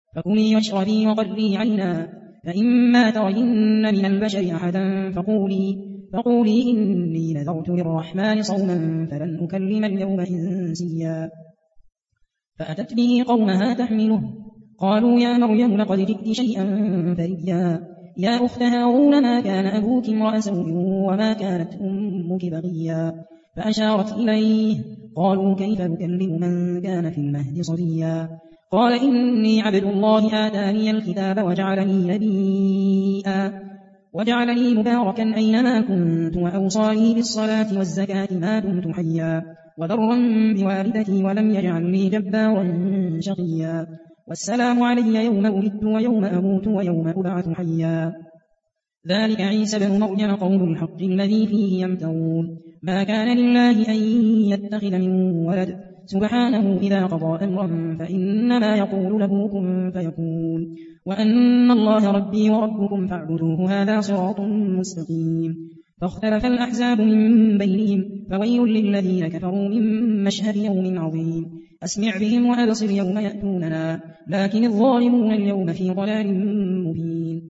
فكلي واشربي وقري عينا، فإما ترين من البشر أحدا فقولي إني نذرت للرحمن صوما فلن أكلم اليوم إنسيا. فأتت به قومها تحمله، قالوا يا مريم لقد جئت شيئا فريا، يا أخت هارون ما كان أبوك امرأ سوء وما كانت أمك بغيا. فأشارت إليه، قالوا كيف نكلم من كان في المهد صبيا. قال إني عبد الله آتاني الكتاب وجعلني مباركا أينما كنت وأوصاني بالصلاة والزكاة ما دمت حيا وبرا بوالدتي ولم يجعلني جبارا شقيا. والسلام علي يوم ولدت ويوم أموت ويوم أبعث حيا. ذلك عيسى بن مريم قول الحق الذي فيه يمترون. ما كان لله أن يتخذ من ولد سبحانه إذا قضى أمرا فإنما يقول له كن فيكون، وأن الله ربي وربكم فاعبدوه هذا صراط مستقيم. فاختلف الأحزاب من بينهم، فويل للذين كفروا من مشهد يوم عظيم. أسمع بهم وأبصر يوم يأتوننا، لكن الظالمون اليوم في ضلال مبين.